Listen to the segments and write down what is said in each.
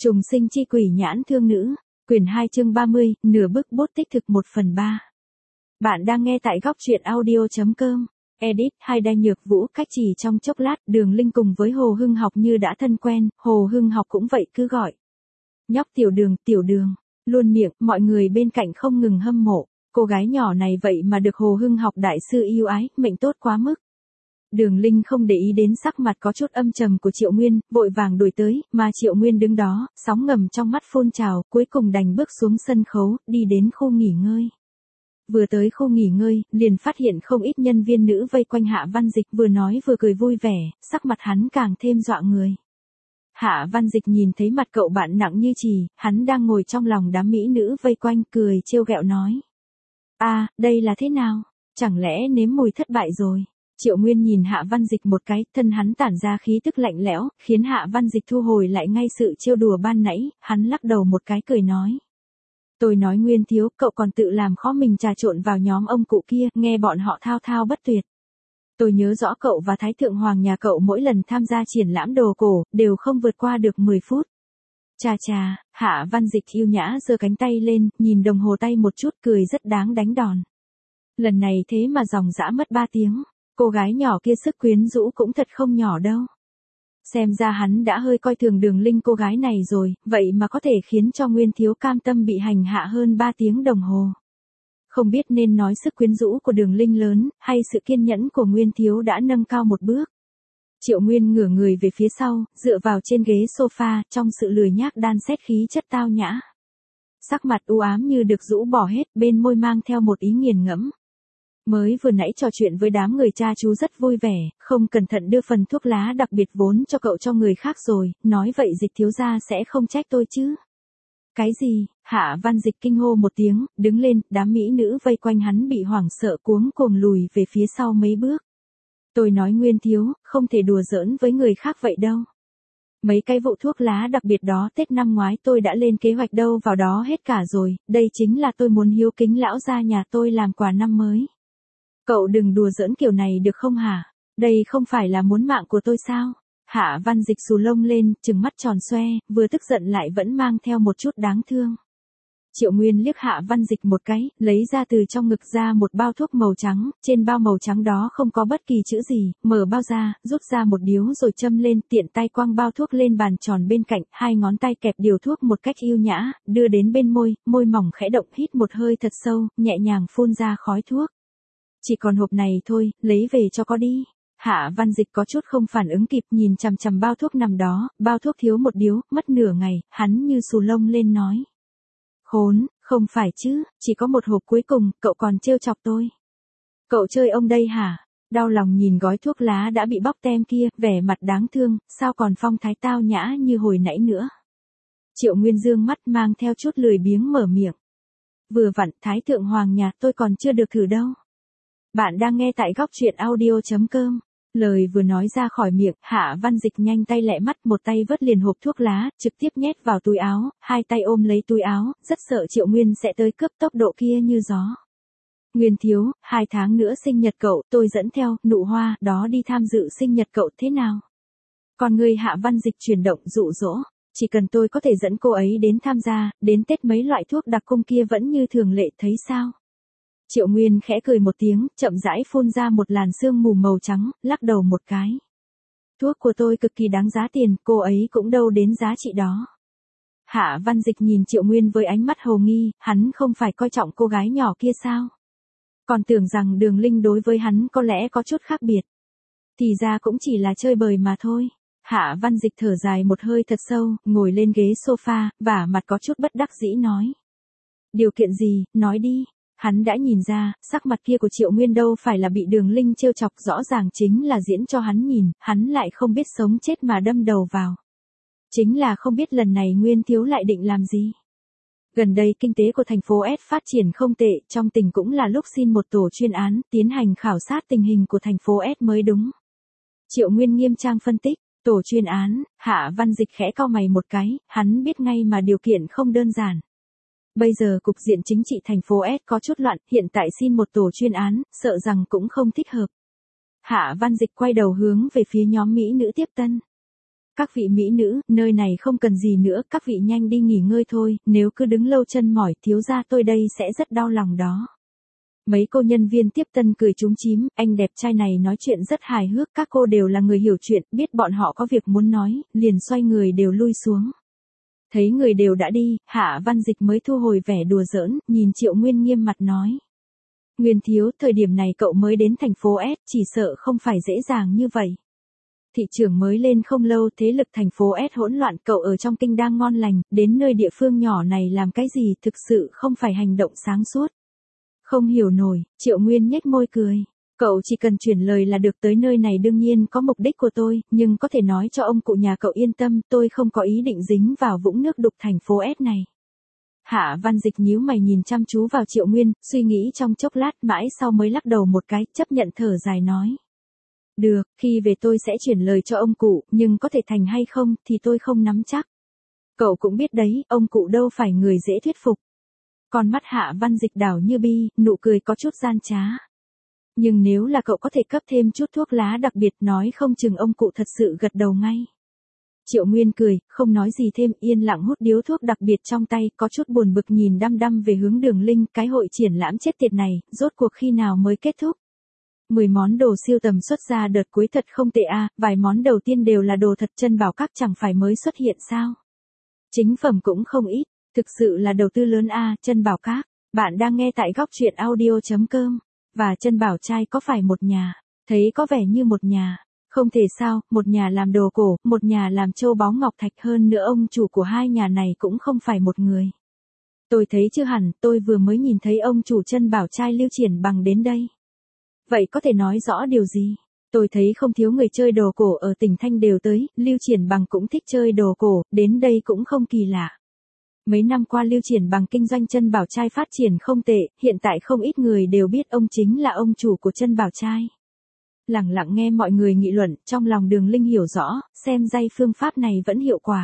Trùng sinh chi quỷ nhãn thương nữ, quyển 2 chương 30, nửa bức bút tích thực 1/3. Bạn đang nghe tại góc truyện audio.com. Edit hay đai nhược vũ cách chỉ trong chốc lát, Đường Linh cùng với Hồ Hưng Học như đã thân quen, Hồ Hưng Học cũng vậy cứ gọi. Nhóc tiểu đường, luôn miệng, mọi người bên cạnh không ngừng hâm mộ, cô gái nhỏ này vậy mà được Hồ Hưng Học đại sư yêu ái, mệnh tốt quá mức. Đường Linh không để ý đến sắc mặt có chút âm trầm của Triệu Nguyên, vội vàng đuổi tới, mà Triệu Nguyên đứng đó, sóng ngầm trong mắt phun trào, cuối cùng đành bước xuống sân khấu, đi đến khu nghỉ ngơi. Vừa tới khu nghỉ ngơi, liền phát hiện không ít nhân viên nữ vây quanh Hạ Văn Dịch, vừa nói vừa cười vui vẻ, sắc mặt hắn càng thêm dọa người. Hạ Văn Dịch nhìn thấy mặt cậu bạn nặng như chì, hắn đang ngồi trong lòng đám mỹ nữ vây quanh, cười trêu ghẹo nói: đây là thế nào? Chẳng lẽ nếm mùi thất bại rồi? Triệu Nguyên nhìn Hạ Văn Dịch một cái, thân hắn tản ra khí tức lạnh lẽo, khiến Hạ Văn Dịch thu hồi lại ngay sự trêu đùa ban nãy, hắn lắc đầu một cái cười nói: Tôi nói Nguyên thiếu, cậu còn tự làm khó mình trà trộn vào nhóm ông cụ kia, nghe bọn họ thao thao bất tuyệt. Tôi nhớ rõ cậu và Thái Thượng Hoàng nhà cậu mỗi lần tham gia triển lãm đồ cổ, đều không vượt qua được 10 phút. Chà, Hạ Văn Dịch yêu nhã giơ cánh tay lên, nhìn đồng hồ tay một chút, cười rất đáng đánh đòn. Lần này thế mà dòng dã mất 3 tiếng. Cô gái nhỏ kia sức quyến rũ cũng thật không nhỏ đâu. Xem ra hắn đã hơi coi thường Đường Linh cô gái này rồi, vậy mà có thể khiến cho Nguyên thiếu cam tâm bị hành hạ hơn 3 tiếng đồng hồ. Không biết nên nói sức quyến rũ của Đường Linh lớn, hay sự kiên nhẫn của Nguyên thiếu đã nâng cao một bước. Triệu Nguyên ngửa người về phía sau, dựa vào trên ghế sofa, trong sự lười nhác đan xét khí chất tao nhã. Sắc mặt u ám như được rũ bỏ hết, bên môi mang theo một ý nghiền ngẫm. Mới vừa nãy trò chuyện với đám người cha chú rất vui vẻ, không cẩn thận đưa phần thuốc lá đặc biệt vốn cho cậu cho người khác rồi, nói vậy Dịch thiếu gia sẽ không trách tôi chứ. Cái gì? Hạ Văn Dịch kinh hô một tiếng, đứng lên, đám mỹ nữ vây quanh hắn bị hoảng sợ cuống cuồng lùi về phía sau mấy bước. Tôi nói Nguyên thiếu, không thể đùa giỡn với người khác vậy đâu. Mấy cái vụ thuốc lá đặc biệt đó Tết năm ngoái tôi đã lên kế hoạch đâu vào đó hết cả rồi, đây chính là tôi muốn hiếu kính lão gia nhà tôi làm quà năm mới. Cậu đừng đùa giỡn kiểu này được không hả? Đây không phải là muốn mạng của tôi sao? Hạ Văn Dịch xù lông lên, trừng mắt tròn xoe, vừa tức giận lại vẫn mang theo một chút đáng thương. Triệu Nguyên liếc Hạ Văn Dịch một cái, lấy ra từ trong ngực ra một bao thuốc màu trắng, trên bao màu trắng đó không có bất kỳ chữ gì, mở bao ra, rút ra một điếu rồi châm lên, tiện tay quăng bao thuốc lên bàn tròn bên cạnh, hai ngón tay kẹp điều thuốc một cách yêu nhã, đưa đến bên môi, môi mỏng khẽ động, hít một hơi thật sâu, nhẹ nhàng phun ra khói thuốc. Chỉ còn hộp này thôi, lấy về cho có đi. Hạ Văn Dịch có chút không phản ứng kịp, nhìn chằm chằm bao thuốc nằm đó, bao thuốc thiếu một điếu, mất nửa ngày, hắn như xù lông lên nói: Khốn, không phải chứ, chỉ có một hộp cuối cùng, cậu còn trêu chọc tôi. Cậu chơi ông đây hả? Đau lòng nhìn gói thuốc lá đã bị bóc tem kia, vẻ mặt đáng thương, sao còn phong thái tao nhã như hồi nãy nữa. Triệu Nguyên dương mắt mang theo chút lười biếng mở miệng. Vừa vặn, Thái Thượng Hoàng nhà tôi còn chưa được thử đâu. Bạn đang nghe tại góc truyện audio.com. Lời vừa nói ra khỏi miệng, Hạ Văn Dịch nhanh tay lẹ mắt, một tay vớt liền hộp thuốc lá, trực tiếp nhét vào túi áo, hai tay ôm lấy túi áo, rất sợ Triệu Nguyên sẽ tới cướp tốc độ kia như gió. Nguyên thiếu, 2 tháng nữa sinh nhật cậu, tôi dẫn theo, nụ hoa, đó đi tham dự sinh nhật cậu thế nào? Còn người Hạ Văn Dịch chuyển động dụ dỗ, chỉ cần tôi có thể dẫn cô ấy đến tham gia, đến Tết mấy loại thuốc đặc cung kia vẫn như thường lệ thấy sao? Triệu Nguyên khẽ cười một tiếng, chậm rãi phun ra một làn sương mù màu trắng, lắc đầu một cái. Thuốc của tôi cực kỳ đáng giá tiền, cô ấy cũng đâu đến giá trị đó. Hạ Văn Dịch nhìn Triệu Nguyên với ánh mắt hồ nghi, hắn không phải coi trọng cô gái nhỏ kia sao? Còn tưởng rằng Đường Linh đối với hắn có lẽ có chút khác biệt. Thì ra cũng chỉ là chơi bời mà thôi. Hạ Văn Dịch thở dài một hơi thật sâu, ngồi lên ghế sofa, và mặt có chút bất đắc dĩ nói. Điều kiện gì, nói đi. Hắn đã nhìn ra, sắc mặt kia của Triệu Nguyên đâu phải là bị Đường Linh trêu chọc, rõ ràng chính là diễn cho hắn nhìn, hắn lại không biết sống chết mà đâm đầu vào. Chính là không biết lần này Nguyên thiếu lại định làm gì. Gần đây kinh tế của thành phố S phát triển không tệ, trong tỉnh cũng là lúc xin một tổ chuyên án, tiến hành khảo sát tình hình của thành phố S mới đúng. Triệu Nguyên nghiêm trang phân tích, tổ chuyên án, Hạ Văn Dịch khẽ cau mày một cái, hắn biết ngay mà điều kiện không đơn giản. Bây giờ cục diện chính trị thành phố S có chút loạn, hiện tại xin một tổ chuyên án, sợ rằng cũng không thích hợp. Hạ Văn Dịch quay đầu hướng về phía nhóm mỹ nữ tiếp tân. Các vị mỹ nữ, nơi này không cần gì nữa, các vị nhanh đi nghỉ ngơi thôi, nếu cứ đứng lâu chân mỏi thiếu gia tôi đây sẽ rất đau lòng đó. Mấy cô nhân viên tiếp tân cười chúm chím, anh đẹp trai này nói chuyện rất hài hước, các cô đều là người hiểu chuyện, biết bọn họ có việc muốn nói, liền xoay người đều lui xuống. Thấy người đều đã đi, Hạ Văn Dịch mới thu hồi vẻ đùa giỡn, nhìn Triệu Nguyên nghiêm mặt nói. Nguyên thiếu, thời điểm này cậu mới đến thành phố S, chỉ sợ không phải dễ dàng như vậy. Thị trường mới lên không lâu, thế lực thành phố S hỗn loạn, cậu ở trong kinh đang ngon lành, đến nơi địa phương nhỏ này làm cái gì thực sự không phải hành động sáng suốt. Không hiểu nổi, Triệu Nguyên nhếch môi cười. Cậu chỉ cần chuyển lời là được, tới nơi này đương nhiên có mục đích của tôi, nhưng có thể nói cho ông cụ nhà cậu yên tâm, tôi không có ý định dính vào vũng nước đục thành phố S này. Hạ Văn Dịch nhíu mày nhìn chăm chú vào Triệu Nguyên, suy nghĩ trong chốc lát mãi sau mới lắc đầu một cái, chấp nhận thở dài nói. Được, khi về tôi sẽ chuyển lời cho ông cụ, nhưng có thể thành hay không thì tôi không nắm chắc. Cậu cũng biết đấy, ông cụ đâu phải người dễ thuyết phục. Con mắt Hạ Văn Dịch đảo như bi, nụ cười có chút gian trá. Nhưng nếu là cậu có thể cấp thêm chút thuốc lá đặc biệt nói không chừng ông cụ thật sự gật đầu ngay. Triệu Nguyên cười, không nói gì thêm, yên lặng hút điếu thuốc đặc biệt trong tay, có chút buồn bực nhìn đăm đăm về hướng Đường Linh, cái hội triển lãm chết tiệt này, rốt cuộc khi nào mới kết thúc. 10 món đồ siêu tầm xuất ra đợt cuối thật không tệ a, vài món đầu tiên đều là đồ thật, Chân Bảo Các chẳng phải mới xuất hiện sao. Chính phẩm cũng không ít, thực sự là đầu tư lớn a, Chân Bảo Các. Bạn đang nghe tại góc truyện audio.com. Và Chân Bảo trai có phải một nhà? Thấy có vẻ như một nhà. Không thể sao, một nhà làm đồ cổ, một nhà làm châu báu ngọc thạch, hơn nữa ông chủ của hai nhà này cũng không phải một người. Tôi thấy chưa hẳn, tôi vừa mới nhìn thấy ông chủ Chân Bảo trai Lưu Triển Bằng đến đây. Vậy có thể nói rõ điều gì? Tôi thấy không thiếu người chơi đồ cổ ở tỉnh Thanh đều tới, Lưu Triển Bằng cũng thích chơi đồ cổ, đến đây cũng không kỳ lạ. Mấy năm qua Lưu Triển Bằng kinh doanh Chân Bảo trai phát triển không tệ, hiện tại không ít người đều biết ông chính là ông chủ của Chân Bảo trai. Lặng lặng nghe mọi người nghị luận, trong lòng Đường Linh hiểu rõ, xem ra phương pháp này vẫn hiệu quả.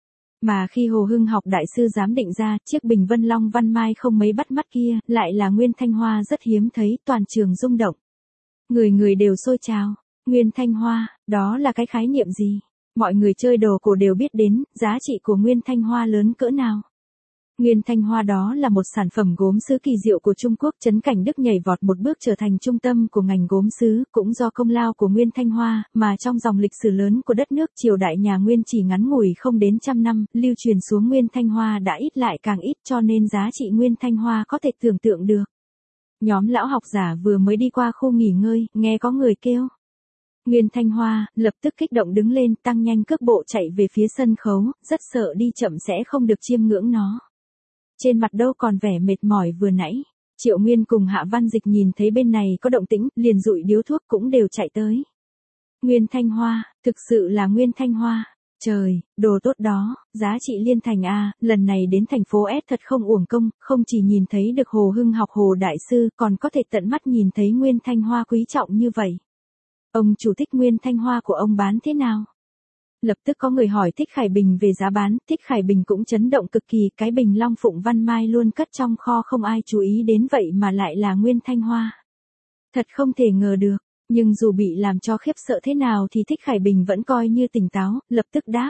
Mà khi Hồ Hưng Học đại sư giám định ra, chiếc bình Vân Long Văn Mai không mấy bắt mắt kia, lại là Nguyên Thanh Hoa rất hiếm thấy, toàn trường rung động. Người người đều xôi trào, Nguyên Thanh Hoa, đó là cái khái niệm gì? Mọi người chơi đồ cổ đều biết đến, giá trị của Nguyên Thanh Hoa lớn cỡ nào. Nguyên Thanh Hoa đó là một sản phẩm gốm sứ kỳ diệu của Trung Quốc, Trấn Cảnh Đức nhảy vọt một bước trở thành trung tâm của ngành gốm sứ, cũng do công lao của Nguyên Thanh Hoa, mà trong dòng lịch sử lớn của đất nước triều đại nhà Nguyên chỉ ngắn ngủi không đến trăm năm, lưu truyền xuống Nguyên Thanh Hoa đã ít lại càng ít, cho nên giá trị Nguyên Thanh Hoa có thể tưởng tượng được. Nhóm lão học giả vừa mới đi qua khu nghỉ ngơi, nghe có người kêu Nguyên Thanh Hoa, lập tức kích động đứng lên, tăng nhanh cước bộ chạy về phía sân khấu, rất sợ đi chậm sẽ không được chiêm ngưỡng nó. Trên mặt đâu còn vẻ mệt mỏi vừa nãy. Triệu Nguyên cùng Hạ Văn Dịch nhìn thấy bên này có động tĩnh, liền dụi điếu thuốc cũng đều chạy tới. Nguyên Thanh Hoa, thực sự là Nguyên Thanh Hoa. Trời, đồ tốt đó, giá trị liên thành a, lần này đến thành phố S thật không uổng công, không chỉ nhìn thấy được Hồ Hưng Học Hồ đại sư, còn có thể tận mắt nhìn thấy Nguyên Thanh Hoa quý trọng như vậy. Ông chủ thích Nguyên Thanh Hoa của ông bán thế nào? Lập tức có người hỏi Thích Khải Bình về giá bán, Thích Khải Bình cũng chấn động cực kỳ, cái bình Long Phụng Văn Mai luôn cất trong kho không ai chú ý đến vậy mà lại là Nguyên Thanh Hoa. Thật không thể ngờ được, nhưng dù bị làm cho khiếp sợ thế nào thì Thích Khải Bình vẫn coi như tỉnh táo, lập tức đáp.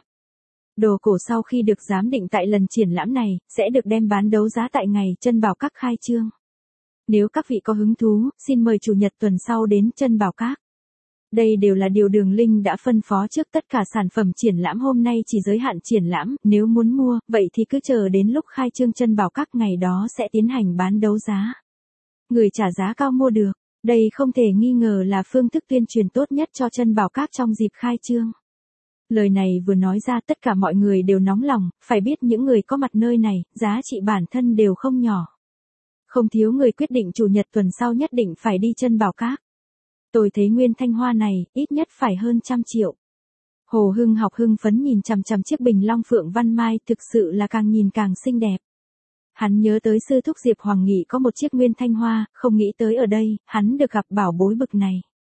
Đồ cổ sau khi được giám định tại lần triển lãm này, sẽ được đem bán đấu giá tại ngày Chân Bảo Các khai trương. Nếu các vị có hứng thú, xin mời chủ nhật tuần sau đến Chân Bảo Các. Đây đều là điều Đường Linh đã phân phó trước, tất cả sản phẩm triển lãm hôm nay chỉ giới hạn triển lãm, nếu muốn mua, vậy thì cứ chờ đến lúc khai trương Chân Bảo Các ngày đó sẽ tiến hành bán đấu giá. Người trả giá cao mua được, đây không thể nghi ngờ là phương thức tuyên truyền tốt nhất cho Chân Bảo Các trong dịp khai trương. Lời này vừa nói ra tất cả mọi người đều nóng lòng, phải biết những người có mặt nơi này, giá trị bản thân đều không nhỏ. Không thiếu người quyết định chủ nhật tuần sau nhất định phải đi Chân Bảo Các. Tôi thấy Nguyên Thanh Hoa này, ít nhất phải hơn 100 triệu. Hồ Hưng Học hưng phấn nhìn chằm chằm chiếc bình Long Phượng Văn Mai, thực sự là càng nhìn càng xinh đẹp. Hắn nhớ tới sư thúc Diệp Hoàng Nghị có một chiếc Nguyên Thanh Hoa, không nghĩ tới ở đây, hắn được gặp bảo bối bực này.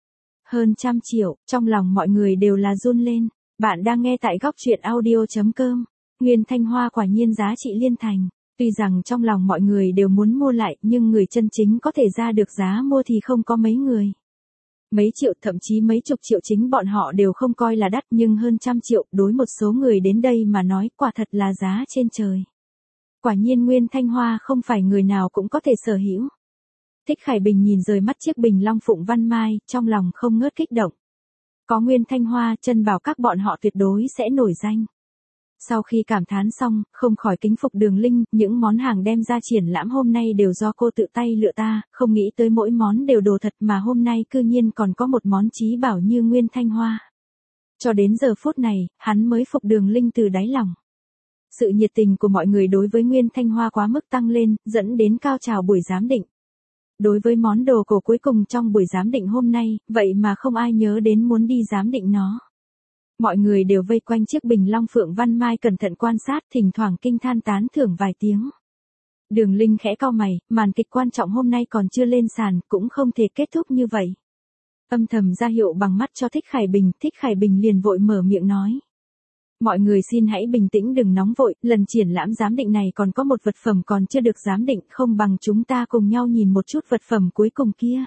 Hơn 100 triệu, trong lòng mọi người đều là run lên. Bạn đang nghe tại góc truyện audio.com. Nguyên Thanh Hoa quả nhiên giá trị liên thành. Tuy rằng trong lòng mọi người đều muốn mua lại, nhưng người chân chính có thể ra được giá mua thì không có mấy người. Mấy triệu thậm chí mấy chục triệu chính bọn họ đều không coi là đắt, nhưng hơn trăm triệu đối một số người đến đây mà nói quả thật là giá trên trời. Quả nhiên Nguyên Thanh Hoa không phải người nào cũng có thể sở hữu. Thích Khải Bình nhìn rời mắt chiếc bình long phụng văn mai, trong lòng không ngớt kích động. Có Nguyên Thanh Hoa, chân bảo các bọn họ tuyệt đối sẽ nổi danh. Sau khi cảm thán xong, không khỏi kính phục Đường Linh, những món hàng đem ra triển lãm hôm nay đều do cô tự tay lựa ta, không nghĩ tới mỗi món đều đồ thật mà hôm nay cư nhiên còn có một món chí bảo như Nguyên Thanh Hoa. Cho đến giờ phút này, hắn mới phục Đường Linh từ đáy lòng. Sự nhiệt tình của mọi người đối với Nguyên Thanh Hoa quá mức tăng lên, dẫn đến cao trào buổi giám định. Đối với món đồ cổ cuối cùng trong buổi giám định hôm nay, vậy mà không ai nhớ đến muốn đi giám định nó. Mọi người đều vây quanh chiếc bình long phượng văn mai cẩn thận quan sát, thỉnh thoảng kinh than tán thưởng vài tiếng. Đường Linh khẽ cau mày, màn kịch quan trọng hôm nay còn chưa lên sàn, cũng không thể kết thúc như vậy. Âm thầm ra hiệu bằng mắt cho Thích Khải Bình liền vội mở miệng nói. Mọi người xin hãy bình tĩnh đừng nóng vội, lần triển lãm giám định này còn có một vật phẩm còn chưa được giám định, không bằng chúng ta cùng nhau nhìn một chút vật phẩm cuối cùng kia.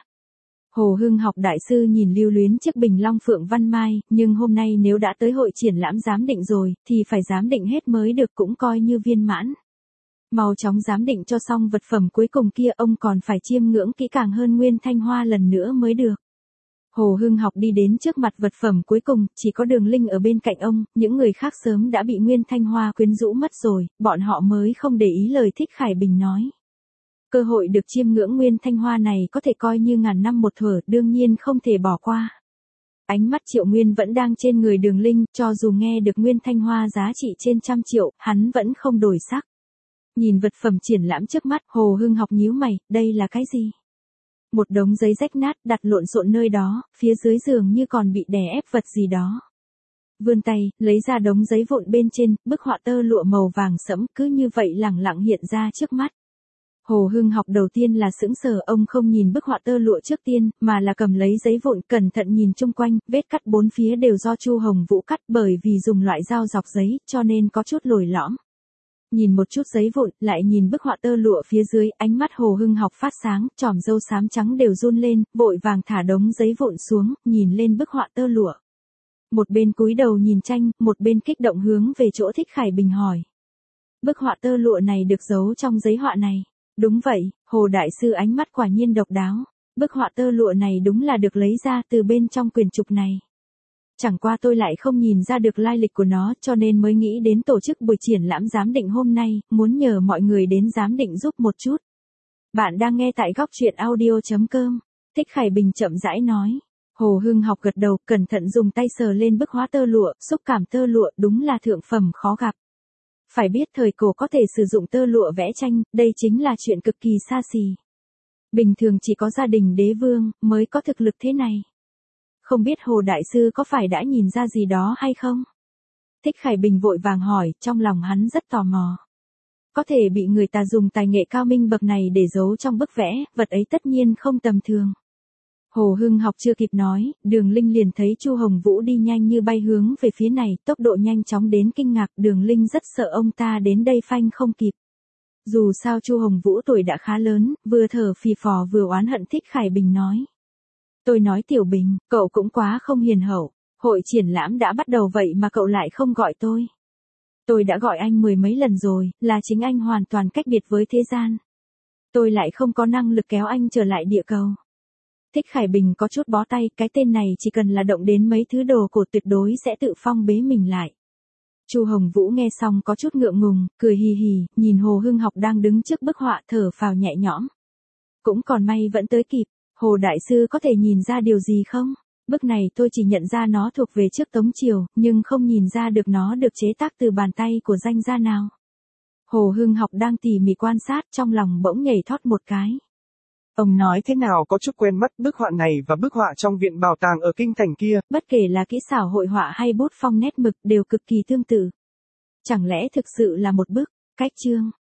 Hồ Hưng Học đại sư nhìn lưu luyến chiếc bình long phượng văn mai, nhưng hôm nay nếu đã tới hội triển lãm giám định rồi, thì phải giám định hết mới được, cũng coi như viên mãn. Mau chóng giám định cho xong vật phẩm cuối cùng kia, ông còn phải chiêm ngưỡng kỹ càng hơn Nguyên Thanh Hoa lần nữa mới được. Hồ Hưng Học đi đến trước mặt vật phẩm cuối cùng, chỉ có Đường Linh ở bên cạnh ông, những người khác sớm đã bị Nguyên Thanh Hoa quyến rũ mất rồi, bọn họ mới không để ý lời Thích Khải Bình nói. Cơ hội được chiêm ngưỡng Nguyên Thanh Hoa này có thể coi như ngàn năm một thuở, đương nhiên không thể bỏ qua. Ánh mắt Triệu Nguyên vẫn đang trên người Đường Linh, cho dù nghe được Nguyên Thanh Hoa giá trị trên 100 triệu, hắn vẫn không đổi sắc. Nhìn vật phẩm triển lãm trước mắt, Hồ Hưng Học nhíu mày, đây là cái gì? Một đống giấy rách nát đặt lộn xộn nơi đó, phía dưới giường như còn bị đè ép vật gì đó. Vươn tay, lấy ra đống giấy vụn bên trên, bức họa tơ lụa màu vàng sẫm cứ như vậy lẳng lặng hiện ra trước mắt. Hồ Hưng Học đầu tiên là sững sờ, ông không nhìn bức họa tơ lụa trước tiên, mà là cầm lấy giấy vụn cẩn thận nhìn chung quanh, vết cắt bốn phía đều do Chu Hồng Vũ cắt, bởi vì dùng loại dao dọc giấy, cho nên có chút lồi lõm. Nhìn một chút giấy vụn, lại nhìn bức họa tơ lụa phía dưới, ánh mắt Hồ Hưng Học phát sáng, chòm râu xám trắng đều run lên, vội vàng thả đống giấy vụn xuống, nhìn lên bức họa tơ lụa. Một bên cúi đầu nhìn tranh, một bên kích động hướng về chỗ Thích Khải Bình hỏi. Bức họa tơ lụa này được giấu trong giấy họa này. Đúng vậy, Hồ Đại Sư ánh mắt quả nhiên độc đáo. Bức họa tơ lụa này đúng là được lấy ra từ bên trong quyển trục này. Chẳng qua tôi lại không nhìn ra được lai lịch của nó, cho nên mới nghĩ đến tổ chức buổi triển lãm giám định hôm nay, muốn nhờ mọi người đến giám định giúp một chút. Bạn đang nghe tại góc truyện audio.com. Thích Khải Bình chậm rãi nói. Hồ Hưng Học gật đầu, cẩn thận dùng tay sờ lên bức họa tơ lụa, xúc cảm tơ lụa đúng là thượng phẩm khó gặp. Phải biết thời cổ có thể sử dụng tơ lụa vẽ tranh, đây chính là chuyện cực kỳ xa xỉ. Bình thường chỉ có gia đình đế vương mới có thực lực thế này. Không biết Hồ Đại Sư có phải đã nhìn ra gì đó hay không? Thích Khải Bình vội vàng hỏi, trong lòng hắn rất tò mò. Có thể bị người ta dùng tài nghệ cao minh bậc này để giấu trong bức vẽ, vật ấy tất nhiên không tầm thường. Hồ Hưng Học chưa kịp nói, Đường Linh liền thấy Chu Hồng Vũ đi nhanh như bay hướng về phía này, tốc độ nhanh chóng đến kinh ngạc, Đường Linh rất sợ ông ta đến đây phanh không kịp. Dù sao Chu Hồng Vũ tuổi đã khá lớn, vừa thở phì phò vừa oán hận Thích Khải Bình nói. Tôi nói Tiểu Bình, cậu cũng quá không hiền hậu, hội triển lãm đã bắt đầu vậy mà cậu lại không gọi tôi. Tôi đã gọi anh mười mấy lần rồi, là chính anh hoàn toàn cách biệt với thế gian. Tôi lại không có năng lực kéo anh trở lại địa cầu. Thích Khải Bình có chút bó tay, cái tên này chỉ cần là động đến mấy thứ đồ cổ tuyệt đối sẽ tự phong bế mình lại. Chu Hồng Vũ nghe xong có chút ngượng ngùng, cười hì hì, nhìn Hồ Hưng Học đang đứng trước bức họa thở phào nhẹ nhõm. Cũng còn may vẫn tới kịp, Hồ Đại Sư có thể nhìn ra điều gì không? Bức này tôi chỉ nhận ra nó thuộc về trước Tống Triều, nhưng không nhìn ra được nó được chế tác từ bàn tay của danh gia nào. Hồ Hưng Học đang tỉ mỉ quan sát, trong lòng bỗng nhảy thót một cái. Ông nói thế nào có chút quen mắt, bức họa này và bức họa trong viện bảo tàng ở kinh thành kia. Bất kể là kỹ xảo hội họa hay bút phong nét mực đều cực kỳ tương tự. Chẳng lẽ thực sự là một bức cách chương?